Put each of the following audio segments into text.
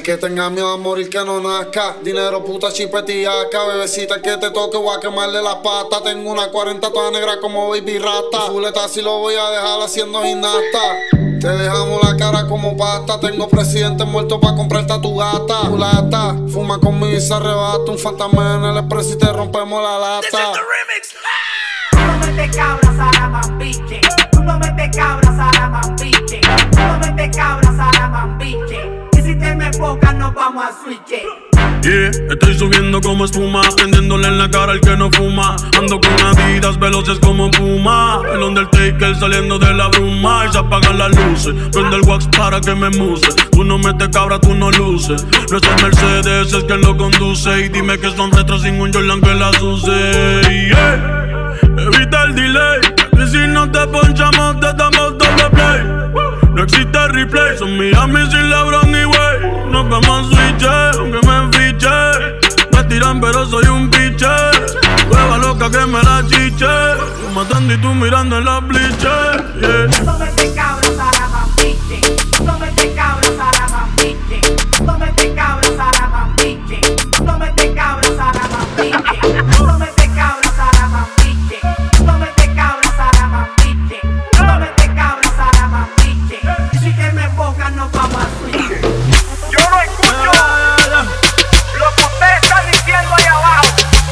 El que tenga miedo a morir que no nazca. Dinero, puta, chipetiaca. Bebecita que te toque, voy a quemarle las patas. Tengo una 40 toda negra como Baby Rasta. Fuleta si lo voy a dejar haciendo gimnasta. Te dejamos la cara como pasta. Tengo presidente muerto pa' comprarte a tu gata. Mulata, fuma conmigo y se arrebata. Un fantasma en el expreso y te rompemos la lata. Tú no metes cabras a la mambiche. Tú no metes cabras a la mambiche. Tú no metes cabras a la mambiche. Y si te me enfocas nos vamos a switch. Yeah, estoy subiendo como espuma, prendiéndole en la cara al que no fuma. Ando con Adidas veloces como Puma. El Undertaker saliendo de la bruma. Y se apagan las luces, prende el wax para que me muse. Tú no metes cabra, tú no luces. No es el Mercedes, es quien lo conduce. Y dime que son retro sin un Jordan que las use. Yeah, evita el delay, que si no te ponchamos te damos doble play. No existe replay, son Miami sin LeBron y Wade. Nos vemos switch, aunque me enfiche. Me tiran pero soy un piche. Hueva loca que me la chiche. Yo matando y tú mirando en la bliche. Yeah. Tú no metes cabras a la mambiche. Tú no metes cabras a la mambiche. Tú no metes cabras a la mambiche. Tú no metes cabras a la mambiche. Tú no metes cabras a la mambiche. Tú no metes cabras a la mambiche. Tú no metes cabras a la mambiche. Y si te me enfocas nos vamos a switch. Yo no escucho lo que usted está diciendo ahí abajo.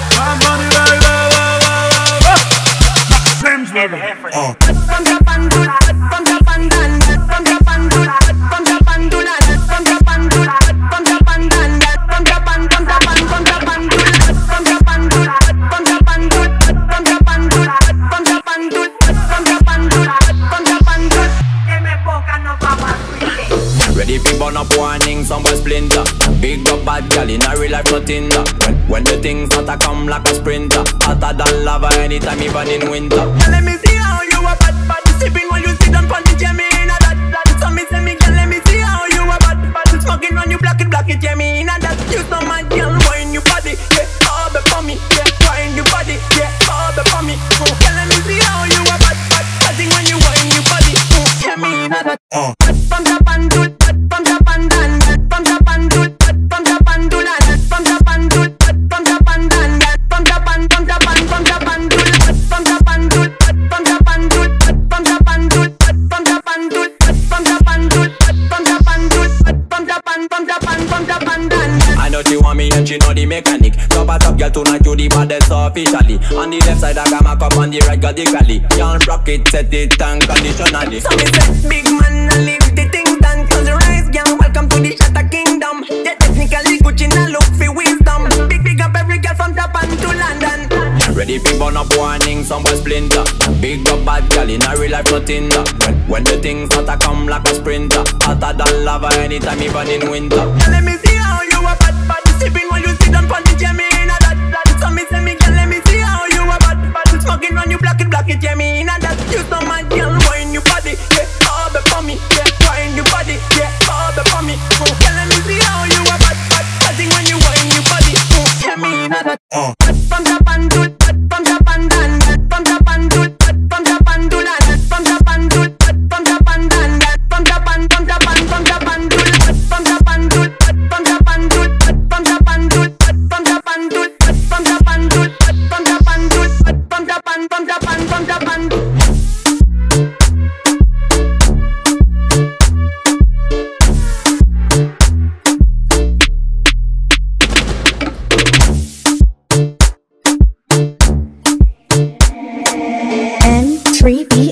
El jefe. Ready fi burn up warning, some boy splinter. Big up bad gal in a real life nothing da. When the things start to come like a sprinter, hotter than lava anytime even in winter. Girl, let me see how you a bad sipping while you sit on the Jamie in a that. So me say me girl, let me see how you a bad smoking when you block it Jamie in a that. You so mad girl, wine your body, yeah, all before me, yeah, wine your body, yeah, all before me. Girl, let me see how you a bad sing when you wine your body, Jamie in a that. From Japan to from Japan dan, from Japan to from Japan to land, from Japan to from Japan dan, from Japan to from Japan to from Japan to from Japan to from Japan to from Japan to from Japan to from Japan to from Japan dan. I know she want me and she know the mechanic. Top a top girl tonight you the baddest officially. On the left side I got my cup, on the right got the galley. Can't rock it, set it unconditionally. So me say big man and leave the thing done. Close your eyes, girl, welcome to the Shatter Kingdom. Yeah, technically Gucci now look for wisdom. Big up every girl from Japan to London. Ready fi burn up warning, some boy splinter. Big up bad girl in a real life nothing da. When the things start to come like a sprinter, hotter than lava anytime even in winter. Yeah, let me see how you a bad sipping while you sit on the Jamie in a that. So me say me girl, let me see how you a bad smoking when you block it Jamie in a that. You so mad girl, wine your body, yeah, all before me, yeah, wine your body, yeah, all before me. Girl, let me see how you a bad sing when you wine your body, Jamie in a that. From Japan to from Japan dan, from Japan to from Japan to land, from Japan to from Japan dan, from Japan to from Japan to from Japan to from Japan to from Japan to from Japan to from Japan to from Japan to from Japan. N3B